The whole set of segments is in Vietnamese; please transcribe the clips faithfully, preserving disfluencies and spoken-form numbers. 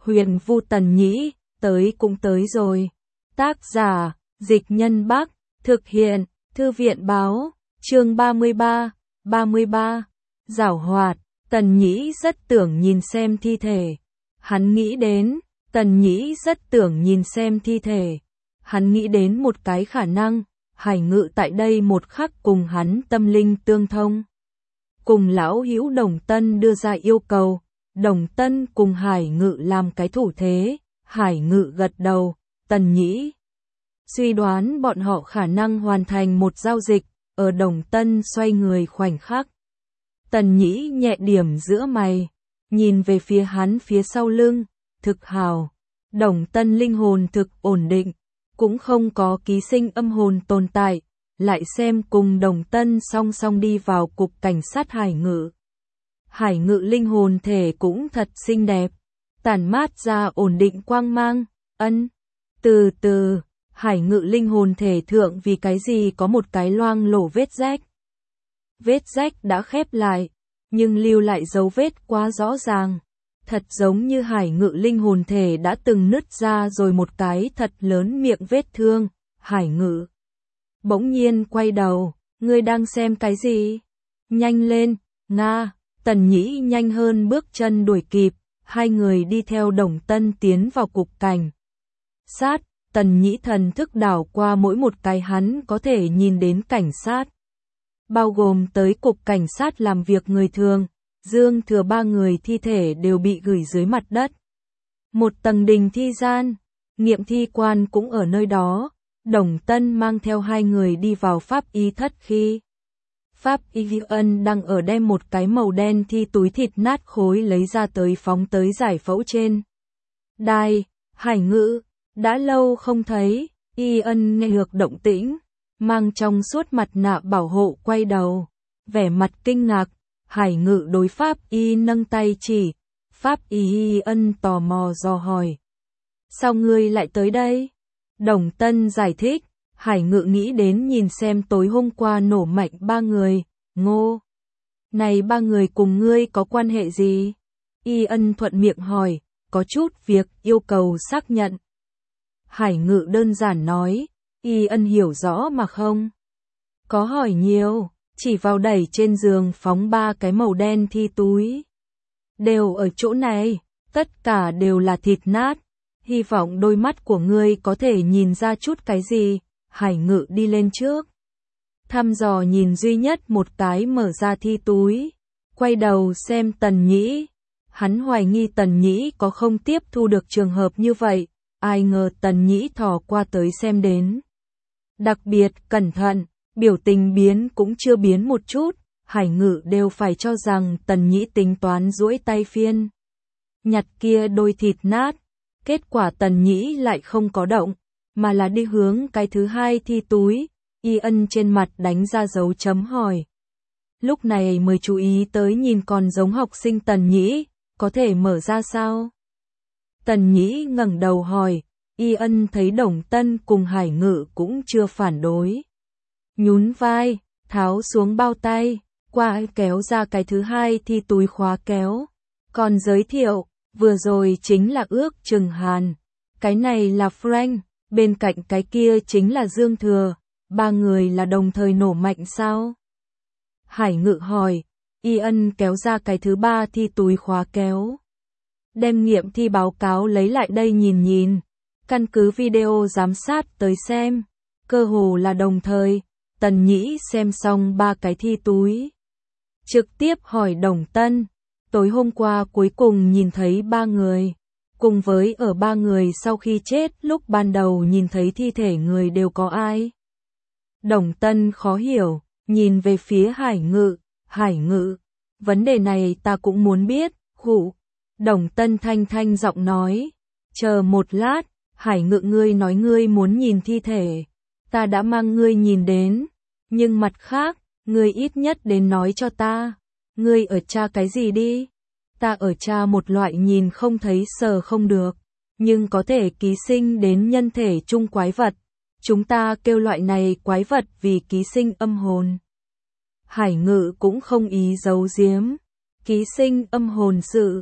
Huyền Vu Tần Nhĩ, tới cũng tới rồi. Tác giả, Dịch Nhân Bắc, thực hiện, Thư viện Báo, chương ba mươi ba, ba mươi ba, giảo hoạt, Tần Nhĩ rất tưởng nhìn xem thi thể. Hắn nghĩ đến, Tần Nhĩ rất tưởng nhìn xem thi thể. Hắn nghĩ đến một cái khả năng, Hải Ngự tại đây một khắc cùng hắn tâm linh tương thông. Cùng lão hữu Đồng Tân đưa ra yêu cầu, Đồng Tân cùng Hải Ngự làm cái thủ thế, Hải Ngự gật đầu, Tần Nhĩ suy đoán bọn họ khả năng hoàn thành một giao dịch, ở Đồng Tân xoay người khoảnh khắc. Tần Nhĩ nhẹ điểm giữa mày, nhìn về phía hắn phía sau lưng, thực hào, Đồng Tân linh hồn thực ổn định, cũng không có ký sinh âm hồn tồn tại, lại xem cùng Đồng Tân song song đi vào cục cảnh sát Hải Ngự. Hải Ngự linh hồn thể cũng thật xinh đẹp, tản mát ra ổn định quang mang, ân. Từ từ, Hải Ngự linh hồn thể thượng vì cái gì có một cái loang lổ vết rách. Vết rách đã khép lại, nhưng lưu lại dấu vết quá rõ ràng. Thật giống như Hải Ngự linh hồn thể đã từng nứt ra rồi một cái thật lớn miệng vết thương. Hải Ngự bỗng nhiên quay đầu, ngươi đang xem cái gì? Nhanh lên, Nga. Tần Nhĩ nhanh hơn bước chân đuổi kịp, hai người đi theo Đồng Tân tiến vào cục cảnh sát. Tần Nhĩ thần thức đảo qua mỗi một cái hắn có thể nhìn đến cảnh sát, bao gồm tới cục cảnh sát làm việc người thường. Dương Thừa ba người thi thể đều bị gửi dưới mặt đất. Một tầng đình thi gian, nghiệm thi quan cũng ở nơi đó. Đồng Tân mang theo hai người đi vào pháp y thất khi Pháp y Vi Ân đang ở đem một cái màu đen thi túi thịt nát khối lấy ra tới phóng tới giải phẫu trên đài. Hải Ngự, đã lâu không thấy. Y Ân nghe được động tĩnh, mang trong suốt mặt nạ bảo hộ quay đầu, vẻ mặt kinh ngạc. Hải Ngự đối Pháp y nâng tay chỉ. Pháp y Ân tò mò dò hỏi, sao ngươi lại tới đây? Đồng Tân giải thích. Hải Ngự nghĩ đến nhìn xem tối hôm qua nổ mạnh ba người. Ngô, này ba người cùng ngươi có quan hệ gì? Y Ân thuận miệng hỏi, có chút việc yêu cầu xác nhận. Hải Ngự đơn giản nói. Y Ân hiểu rõ mà không có hỏi nhiều, chỉ vào đẩy trên giường phóng ba cái màu đen thi túi. Đều ở chỗ này, tất cả đều là thịt nát. Hy vọng đôi mắt của ngươi có thể nhìn ra chút cái gì. Hải Ngự đi lên trước, thăm dò nhìn duy nhất một cái mở ra thi túi, quay đầu xem Tần Nhĩ. Hắn hoài nghi Tần Nhĩ có không tiếp thu được trường hợp như vậy, ai ngờ Tần Nhĩ thò qua tới xem đến. Đặc biệt cẩn thận, biểu tình biến cũng chưa biến một chút. Hải Ngự đều phải cho rằng Tần Nhĩ tính toán duỗi tay phiên nhặt kia đôi thịt nát. Kết quả Tần Nhĩ lại không có động, mà là đi hướng cái thứ hai thi túi. Y Ân trên mặt đánh ra dấu chấm hỏi. Lúc này mới chú ý tới nhìn còn giống học sinh Tần Nhĩ, có thể mở ra sao? Tần Nhĩ ngẩng đầu hỏi. Y Ân thấy Đồng Tân cùng Hải Ngự cũng chưa phản đối, nhún vai, tháo xuống bao tay, qua kéo ra cái thứ hai thi túi khóa kéo. Còn giới thiệu, vừa rồi chính là ước chừng Hàn, cái này là Frank, bên cạnh cái kia chính là Dương Thừa. Ba người là đồng thời nổ mạnh sao? Hải Ngự hỏi. Y Ân kéo ra cái thứ ba thi túi khóa kéo, đem nghiệm thi báo cáo lấy lại đây nhìn nhìn, căn cứ video giám sát tới xem, cơ hồ là đồng thời. Tần Nhĩ xem xong ba cái thi túi, trực tiếp hỏi Đồng Tân, tối hôm qua cuối cùng nhìn thấy ba người, cùng với ở ba người sau khi chết lúc ban đầu nhìn thấy thi thể người đều có ai? Đồng Tân khó hiểu, nhìn về phía Hải Ngự. Hải Ngự, vấn đề này ta cũng muốn biết. Hụ, Đồng Tân thanh thanh giọng nói, chờ một lát. Hải Ngự, ngươi nói ngươi muốn nhìn thi thể, ta đã mang ngươi nhìn đến, nhưng mặt khác, ngươi ít nhất đến nói cho ta, ngươi ở tra cái gì đi? Ta ở tra một loại nhìn không thấy sờ không được, nhưng có thể ký sinh đến nhân thể chung quái vật. Chúng ta kêu loại này quái vật vì ký sinh âm hồn. Hải Ngự cũng không ý giấu giếm. Ký sinh âm hồn sự.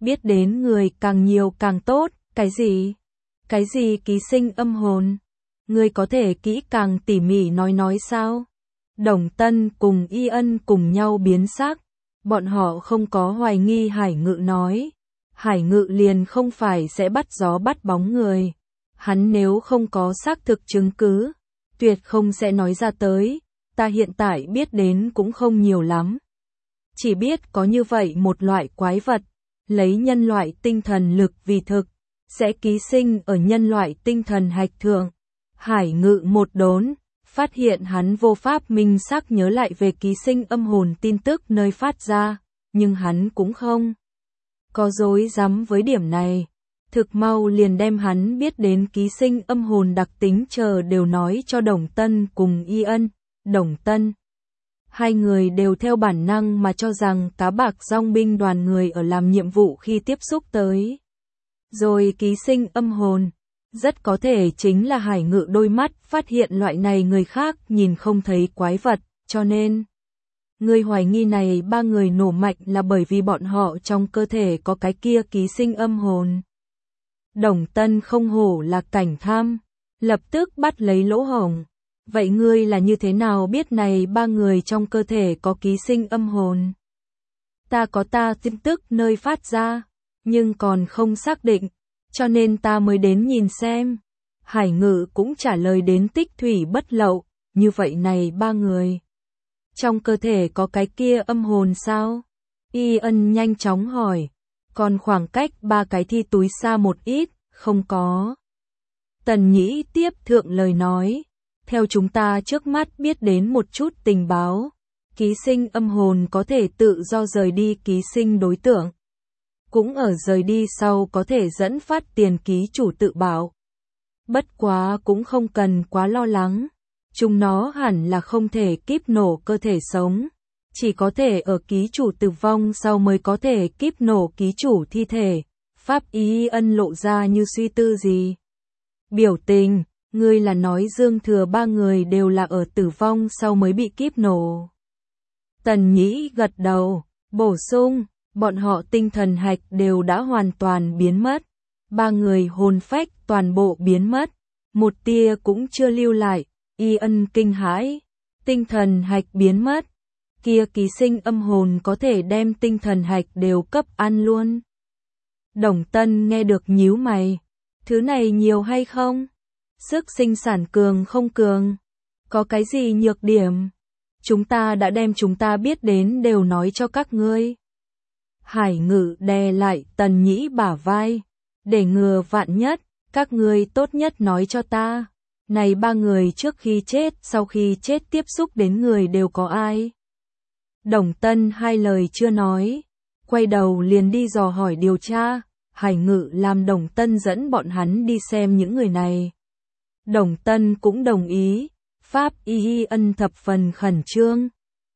biết đến người càng nhiều càng tốt, cái gì? Cái gì ký sinh âm hồn? Ngươi có thể kỹ càng tỉ mỉ nói nói sao? Đồng Tân cùng Y Ân cùng nhau biến sắc, bọn họ không có hoài nghi Hải Ngự nói. Hải Ngự liền không phải sẽ bắt gió bắt bóng người. Hắn nếu không có xác thực chứng cứ, tuyệt không sẽ nói ra tới. Ta hiện tại biết đến cũng không nhiều lắm. Chỉ biết có như vậy một loại quái vật, lấy nhân loại tinh thần lực vì thực, sẽ ký sinh ở nhân loại tinh thần hạch thượng. Hải Ngự một đốn, phát hiện hắn vô pháp minh xác nhớ lại về ký sinh âm hồn tin tức nơi phát ra, nhưng hắn cũng không có dối rắm với điểm này. Thực mau liền đem hắn biết đến ký sinh âm hồn đặc tính chờ đều nói cho Đồng Tân cùng Y Ân. Đồng Tân, hai người đều theo bản năng mà cho rằng cá bạc dòng binh đoàn người ở làm nhiệm vụ khi tiếp xúc tới. Rồi ký sinh âm hồn, rất có thể chính là Hải Ngự đôi mắt phát hiện loại này người khác nhìn không thấy quái vật, cho nên người hoài nghi này ba người nổ mạnh là bởi vì bọn họ trong cơ thể có cái kia ký sinh âm hồn. Đồng Tân không hổ là cảnh tham, lập tức bắt lấy lỗ hổng. Vậy ngươi là như thế nào biết này ba người trong cơ thể có ký sinh âm hồn? Ta có ta tin tức nơi phát ra, nhưng còn không xác định, cho nên ta mới đến nhìn xem. Hải Ngự cũng trả lời đến tích thủy bất lậu, như vậy này ba người trong cơ thể có cái kia âm hồn sao? Y Ân nhanh chóng hỏi, còn khoảng cách ba cái thi túi xa một ít, không có. Tần Nhĩ tiếp thượng lời nói, theo chúng ta trước mắt biết đến một chút tình báo, ký sinh âm hồn có thể tự do rời đi ký sinh đối tượng, cũng ở rời đi sau có thể dẫn phát tiền ký chủ tự bảo. Bất quá cũng không cần quá lo lắng, chúng nó hẳn là không thể kíp nổ cơ thể sống, chỉ có thể ở ký chủ tử vong sau mới có thể kíp nổ ký chủ thi thể. Pháp Y Ân lộ ra như suy tư gì. Biểu tình, ngươi là nói Dương Thừa ba người đều là ở tử vong sau mới bị kíp nổ. Tần Nhĩ gật đầu, bổ sung, bọn họ tinh thần hạch đều đã hoàn toàn biến mất. Ba người hồn phách toàn bộ biến mất, một tia cũng chưa lưu lại. Y Ân kinh hãi, tinh thần hạch biến mất, kia ký sinh âm hồn có thể đem tinh thần hạch đều cấp ăn luôn. Đồng Tân nghe được nhíu mày, thứ này nhiều hay không? Sức sinh sản cường không cường? Có cái gì nhược điểm? Chúng ta đã đem chúng ta biết đến đều nói cho các ngươi. Hải Ngự đè lại Tần Nhĩ bả vai, để ngừa vạn nhất, các ngươi tốt nhất nói cho ta. Này ba người trước khi chết, sau khi chết tiếp xúc đến người đều có ai? Đồng Tân hai lời chưa nói, quay đầu liền đi dò hỏi điều tra. Hải Ngự làm Đồng Tân dẫn bọn hắn đi xem những người này. Đồng Tân cũng đồng ý, Pháp Y Ân thập phần khẩn trương.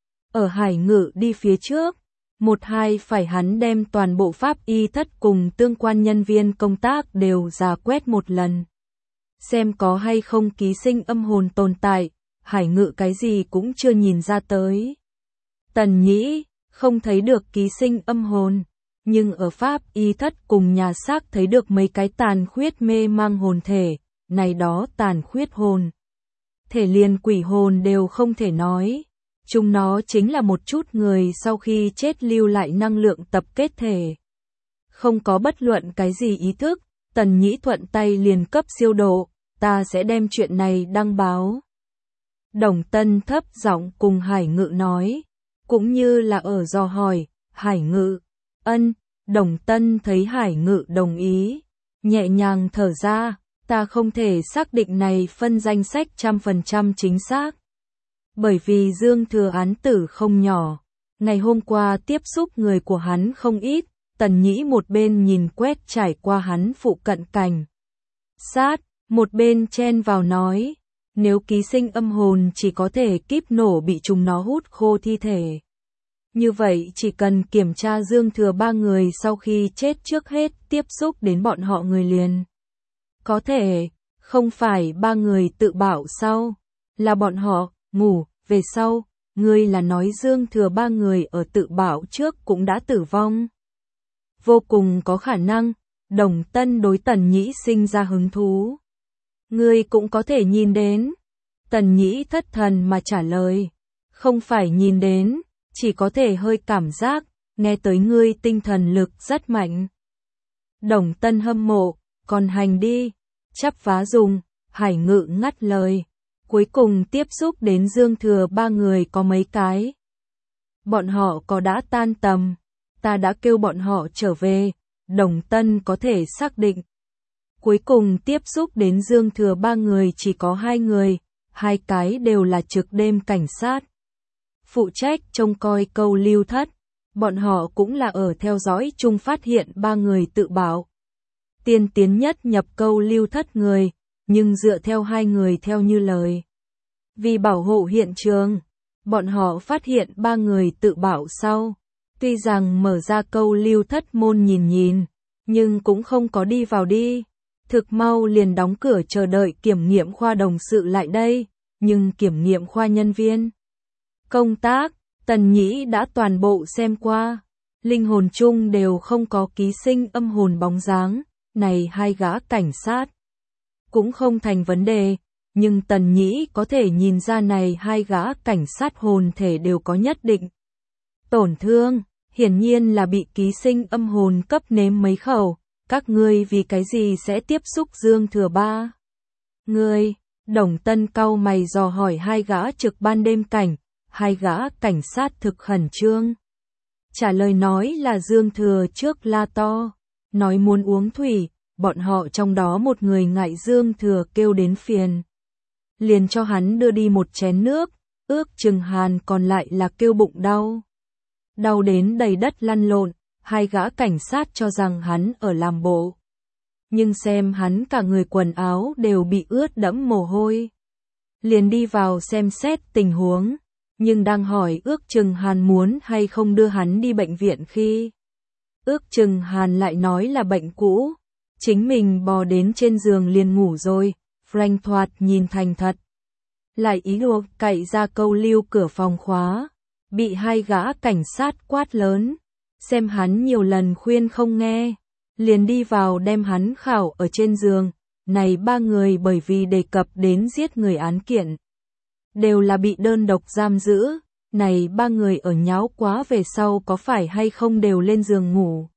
Ở Hải Ngự đi phía trước, một hai phải hắn đem toàn bộ Pháp Y thất cùng tương quan nhân viên công tác đều rà quét một lần. Xem có hay không ký sinh âm hồn tồn tại, Hải Ngự cái gì cũng chưa nhìn ra tới. Tần Nhĩ, không thấy được ký sinh âm hồn, nhưng ở Pháp Y thất cùng nhà xác thấy được mấy cái tàn khuyết mê mang hồn thể, này đó tàn khuyết hồn. Thể liền quỷ hồn đều không thể nói, chúng nó chính là một chút người sau khi chết lưu lại năng lượng tập kết thể. Không có bất luận cái gì ý thức, Tần Nhĩ thuận tay liền cấp siêu độ, ta sẽ đem chuyện này đăng báo. Đồng Tân thấp giọng cùng Hải Ngự nói, cũng như là ở dò hỏi, Hải Ngự, ân, Đồng Tân thấy Hải Ngự đồng ý, nhẹ nhàng thở ra, ta không thể xác định này phân danh sách trăm phần trăm chính xác. Bởi vì Dương Thừa án tử không nhỏ, ngày hôm qua tiếp xúc người của hắn không ít, Tần Nhĩ một bên nhìn quét trải qua hắn phụ cận cảnh sát, một bên chen vào nói, nếu ký sinh âm hồn chỉ có thể kíp nổ bị chúng nó hút khô thi thể. Như vậy chỉ cần kiểm tra Dương Thừa ba người sau khi chết trước hết tiếp xúc đến bọn họ người liền. Có thể, không phải ba người tự bảo sau, là bọn họ, ngủ, về sau, ngươi là nói Dương Thừa ba người ở tự bảo trước cũng đã tử vong. vô cùng có khả năng, Đồng Tân đối Tần Nhĩ sinh ra hứng thú. Ngươi cũng có thể nhìn đến. Tần Nhĩ thất thần mà trả lời. Không phải nhìn đến, chỉ có thể hơi cảm giác, nghe tới ngươi tinh thần lực rất mạnh. Đồng Tân hâm mộ, còn hành đi, chắp vá dùng, Hải Ngự ngắt lời. Cuối cùng tiếp xúc đến Dương Thừa ba người có mấy cái. Bọn họ có đã tan tầm, ta đã kêu bọn họ trở về, Đồng Tân có thể xác định. Cuối cùng tiếp xúc đến Dương Thừa ba người chỉ có hai người, hai cái đều là trực đêm cảnh sát. Phụ trách trông coi câu lưu thất, bọn họ cũng là ở theo dõi chung phát hiện ba người tự bảo. Tiên tiến nhất nhập câu lưu thất người, nhưng dựa theo hai người theo như lời. Vì bảo hộ hiện trường, bọn họ phát hiện ba người tự bảo sau. Tuy rằng mở ra câu lưu thất môn nhìn nhìn, nhưng cũng không có đi vào đi. Thực mau liền đóng cửa chờ đợi kiểm nghiệm khoa đồng sự lại đây, nhưng kiểm nghiệm khoa nhân viên công tác, Tần Nhĩ đã toàn bộ xem qua. Linh hồn chung đều không có ký sinh âm hồn bóng dáng, này hai gã cảnh sát. Cũng không thành vấn đề, nhưng Tần Nhĩ có thể nhìn ra này hai gã cảnh sát hồn thể đều có nhất định tổn thương, hiển nhiên là bị ký sinh âm hồn cấp nếm mấy khẩu. Các ngươi vì cái gì sẽ tiếp xúc Dương Thừa ba? Ngươi, Đồng Tân cau mày dò hỏi hai gã trực ban đêm cảnh, hai gã cảnh sát thực khẩn trương. Trả lời nói là Dương Thừa trước la to, nói muốn uống thủy, bọn họ trong đó một người ngại Dương Thừa kêu đến phiền. Liền cho hắn đưa đi một chén nước, ước chừng Hàn còn lại là kêu bụng đau. Đau đến đầy đất lăn lộn. Hai gã cảnh sát cho rằng hắn ở làm bộ. Nhưng xem hắn cả người quần áo đều bị ướt đẫm mồ hôi. Liền đi vào xem xét tình huống, nhưng đang hỏi ước chừng Hàn muốn hay không đưa hắn đi bệnh viện khi. Ước chừng Hàn lại nói là bệnh cũ, chính mình bò đến trên giường liền ngủ rồi, Frank thoạt nhìn thành thật. Lại ý đồ cậy ra câu lưu cửa phòng khóa, bị hai gã cảnh sát quát lớn. Xem hắn nhiều lần khuyên không nghe, liền đi vào đem hắn khảo ở trên giường. Này ba người bởi vì đề cập đến giết người án kiện, đều là bị đơn độc giam giữ. Này ba người ở nháo quá về sau có phải hay không đều lên giường ngủ.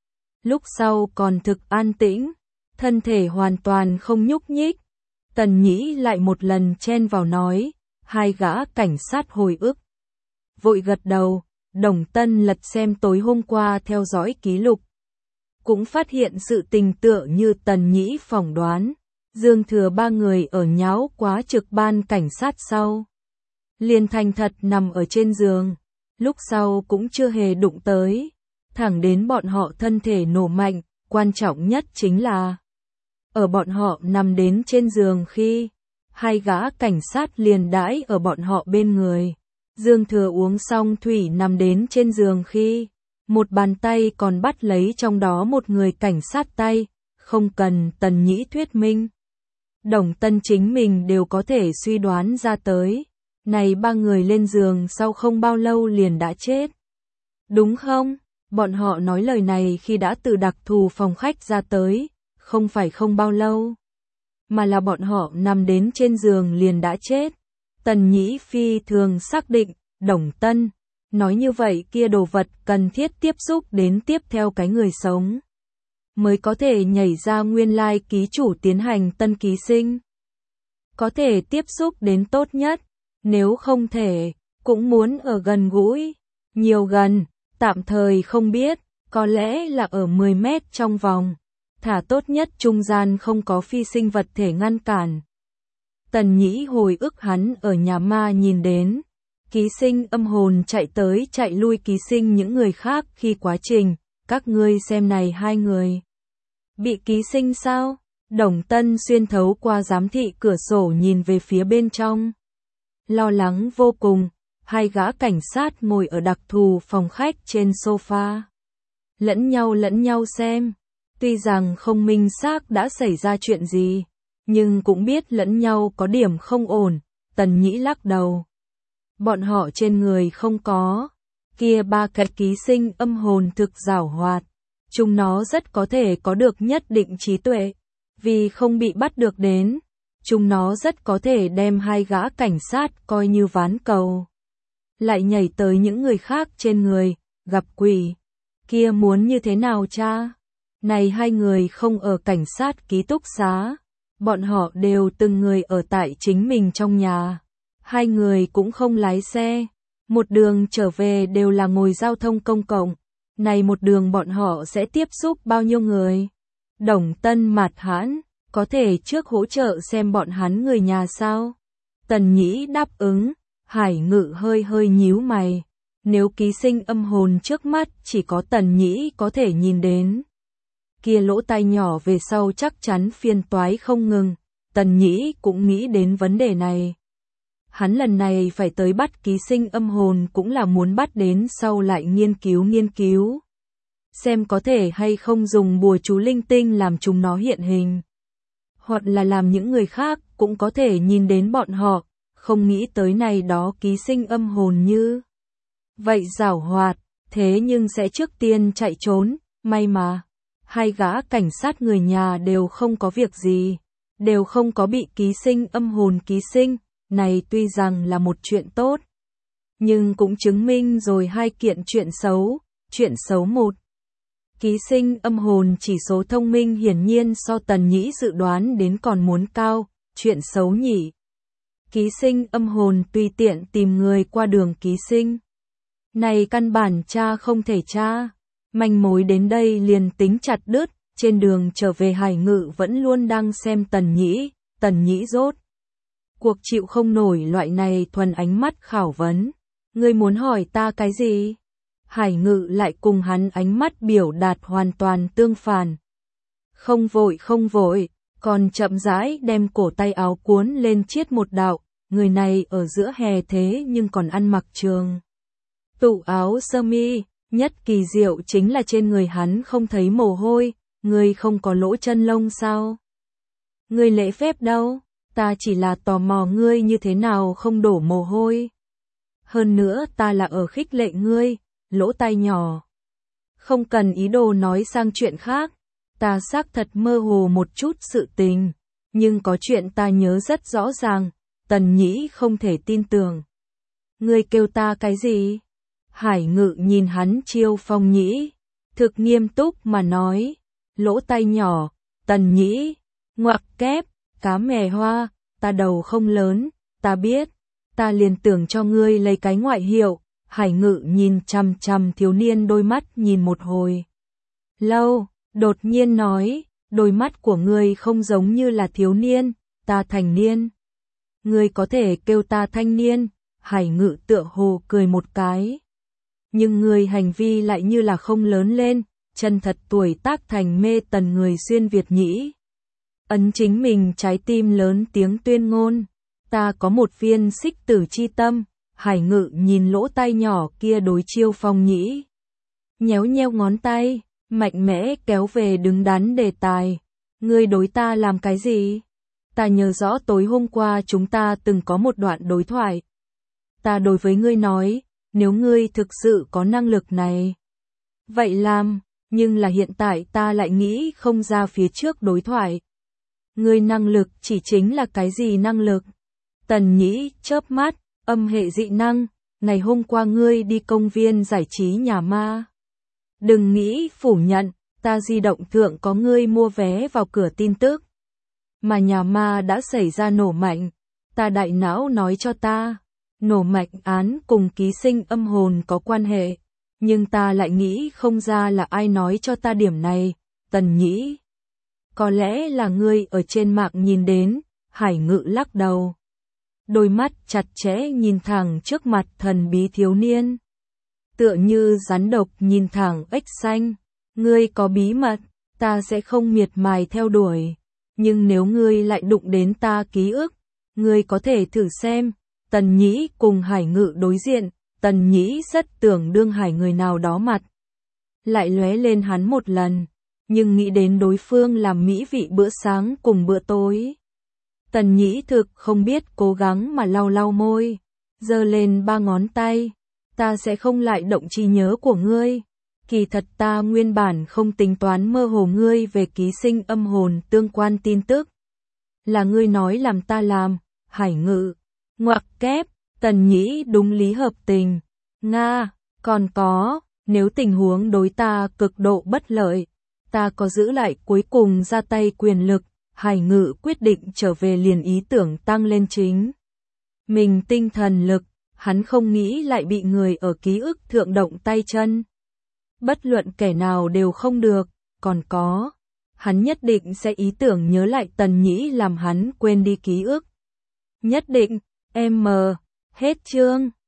Lúc sau còn thực an tĩnh, thân thể hoàn toàn không nhúc nhích. Tần Nhĩ lại một lần chen vào nói, hai gã cảnh sát hồi ức. Vội gật đầu. Đồng Tân lật xem tối hôm qua theo dõi ký lục. Cũng phát hiện sự tình tựa như Tần Nhĩ phỏng đoán. Dương Thừa ba người ở nháo quá trực ban cảnh sát sau. Liền thành thật nằm ở trên giường. Lúc sau cũng chưa hề đụng tới. Thẳng đến bọn họ thân thể nổ mạnh. Quan trọng nhất chính là ở bọn họ nằm đến trên giường khi hai gã cảnh sát liền đãi ở bọn họ bên người. Dương Thừa uống xong thủy nằm đến trên giường khi một bàn tay còn bắt lấy trong đó một người cảnh sát tay, không cần Tần Nhĩ thuyết minh. Đồng Tân chính mình đều có thể suy đoán ra tới. Này ba người lên giường sau không bao lâu liền đã chết. Đúng không? Bọn họ nói lời này khi đã từ đặc thù phòng khách ra tới, không phải không bao lâu, mà là bọn họ nằm đến trên giường liền đã chết. Tần Nhĩ phi thường xác định, Đồng Tân, nói như vậy kia đồ vật cần thiết tiếp xúc đến tiếp theo cái người sống, mới có thể nhảy ra nguyên lai ký chủ tiến hành tân ký sinh. Có thể tiếp xúc đến tốt nhất, nếu không thể, cũng muốn ở gần gũi, nhiều gần, tạm thời không biết, có lẽ là ở mười mét trong vòng, thả tốt nhất trung gian không có phi sinh vật thể ngăn cản. Tần Nhĩ hồi ức hắn ở nhà ma nhìn đến, ký sinh âm hồn chạy tới chạy lui ký sinh những người khác khi quá trình, các ngươi xem này hai người. Bị ký sinh sao? Đồng Tân xuyên thấu qua giám thị cửa sổ nhìn về phía bên trong. Lo lắng vô cùng, hai gã cảnh sát ngồi ở đặc thù phòng khách trên sofa. Lẫn nhau lẫn nhau xem, tuy rằng không minh xác đã xảy ra chuyện gì, nhưng cũng biết lẫn nhau có điểm không ổn. Tần Nhĩ lắc đầu. Bọn họ trên người không có, kia ba cái ký sinh âm hồn thực giảo hoạt, chúng nó rất có thể có được nhất định trí tuệ. Vì không bị bắt được đến, chúng nó rất có thể đem hai gã cảnh sát coi như ván cầu. Lại nhảy tới những người khác trên người, gặp quỷ. Kia muốn như thế nào cha? Này hai người không ở cảnh sát ký túc xá. Bọn họ đều từng người ở tại chính mình trong nhà. Hai người cũng không lái xe. Một đường trở về đều là ngồi giao thông công cộng. Này một đường bọn họ sẽ tiếp xúc bao nhiêu người? Đồng Tân Mạt Hãn, có thể trước hỗ trợ xem bọn hắn người nhà sao? Tần Nhĩ đáp ứng, Hải Ngự hơi hơi nhíu mày. Nếu ký sinh âm hồn trước mắt chỉ có Tần Nhĩ có thể nhìn đến. Kia lỗ tai nhỏ về sau chắc chắn phiền toái không ngừng. Tần Nhĩ cũng nghĩ đến vấn đề này. Hắn lần này phải tới bắt ký sinh âm hồn cũng là muốn bắt đến sau lại nghiên cứu nghiên cứu. Xem có thể hay không dùng bùa chú linh tinh làm chúng nó hiện hình. Hoặc là làm những người khác cũng có thể nhìn đến bọn họ, không nghĩ tới này đó ký sinh âm hồn như. Vậy giảo hoạt, thế nhưng sẽ trước tiên chạy trốn, may mà. Hai gã cảnh sát người nhà đều không có việc gì, đều không có bị ký sinh âm hồn ký sinh, này tuy rằng là một chuyện tốt. Nhưng cũng chứng minh rồi hai kiện chuyện xấu, chuyện xấu một. Ký sinh âm hồn chỉ số thông minh hiển nhiên so Tần Nhĩ dự đoán đến còn muốn cao, chuyện xấu nhỉ. Ký sinh âm hồn tùy tiện tìm người qua đường ký sinh. Này căn bản cha không thể tra. Manh mối đến đây liền tính chặt đứt, trên đường trở về Hải Ngự vẫn luôn đang xem Tần Nhĩ, Tần Nhĩ rốt. Cuộc chịu không nổi loại này thuần ánh mắt khảo vấn. Ngươi muốn hỏi ta cái gì? Hải Ngự lại cùng hắn ánh mắt biểu đạt hoàn toàn tương phản. Không vội không vội, còn chậm rãi đem cổ tay áo cuốn lên chiết một đạo, người này ở giữa hè thế nhưng còn ăn mặc trường. Tụ áo sơ mi, nhất kỳ diệu chính là trên người hắn không thấy mồ hôi, người không có lỗ chân lông sao? Người lễ phép đâu, ta chỉ là tò mò ngươi như thế nào không đổ mồ hôi. Hơn nữa ta là ở khích lệ ngươi, lỗ tai nhỏ. Không cần ý đồ nói sang chuyện khác, ta xác thật mơ hồ một chút sự tình, nhưng có chuyện ta nhớ rất rõ ràng, Tần Nhĩ không thể tin tưởng. Ngươi kêu ta cái gì? Hải Ngự nhìn hắn chiêu Phong Nhĩ, thực nghiêm túc mà nói, lỗ tai nhỏ, Tần Nhĩ, ngoặc kép, cá mè hoa, ta đầu không lớn, ta biết, ta liền tưởng cho ngươi lấy cái ngoại hiệu. Hải Ngự nhìn chằm chằm thiếu niên đôi mắt nhìn một hồi lâu, đột nhiên nói, đôi mắt của ngươi không giống như là thiếu niên, ta thành niên. Ngươi có thể kêu ta thanh niên. Hải Ngự tựa hồ cười một cái. Nhưng ngươi hành vi lại như là không lớn lên, chân thật tuổi tác thành mê tần người xuyên Việt nhĩ. Ấn chính mình trái tim lớn tiếng tuyên ngôn, ta có một viên xích tử chi tâm. Hải Ngự nhìn lỗ tai nhỏ kia đối chiêu Phong Nhĩ. Nhéo nheo ngón tay, mạnh mẽ kéo về đứng đắn đề tài. Ngươi đối ta làm cái gì? Ta nhớ rõ tối hôm qua chúng ta từng có một đoạn đối thoại. Ta đối với ngươi nói, nếu ngươi thực sự có năng lực này. Vậy làm, nhưng là hiện tại ta lại nghĩ không ra phía trước đối thoại. Ngươi năng lực chỉ chính là cái gì năng lực? Tần Nhĩ chớp mắt. Âm hệ dị năng, ngày hôm qua ngươi đi công viên giải trí nhà ma. Đừng nghĩ phủ nhận, ta di động thượng có ngươi mua vé vào cửa tin tức. Mà nhà ma đã xảy ra nổ mạnh, ta đại não nói cho ta, nổ mạnh án cùng ký sinh âm hồn có quan hệ, nhưng ta lại nghĩ không ra là ai nói cho ta điểm này, Tần Nhĩ. Có lẽ là ngươi ở trên mạng nhìn đến, Hải Ngự lắc đầu. Đôi mắt chặt chẽ nhìn thẳng trước mặt thần bí thiếu niên. Tựa như rắn độc nhìn thẳng ếch xanh. Ngươi có bí mật, ta sẽ không miệt mài theo đuổi. Nhưng nếu ngươi lại đụng đến ta ký ức, ngươi có thể thử xem. Tần Nhĩ cùng Hải Ngự đối diện, Tần Nhĩ rất tưởng đương Hải người nào đó mặt. Lại lóe lên hắn một lần, nhưng nghĩ đến đối phương làm mỹ vị bữa sáng cùng bữa tối. Tần Nhĩ thực không biết cố gắng mà lau lau môi, giơ lên ba ngón tay, ta sẽ không lại động trí nhớ của ngươi. Kỳ thật ta nguyên bản không tính toán mơ hồ ngươi về ký sinh âm hồn tương quan tin tức. Là ngươi nói làm ta làm, Hải Ngự. Ngoặc kép, Tần Nhĩ đúng lý hợp tình. Nga, còn có, nếu tình huống đối ta cực độ bất lợi, ta có giữ lại cuối cùng ra tay quyền lực, Hải Ngự quyết định trở về liền ý tưởng tăng lên chính. Mình tinh thần lực, hắn không nghĩ lại bị người ở ký ức thượng động tay chân. Bất luận kẻ nào đều không được, còn có. Hắn nhất định sẽ ý tưởng nhớ lại Tần Nhĩ làm hắn quên đi ký ức. Nhất định, em mờ, hết chương.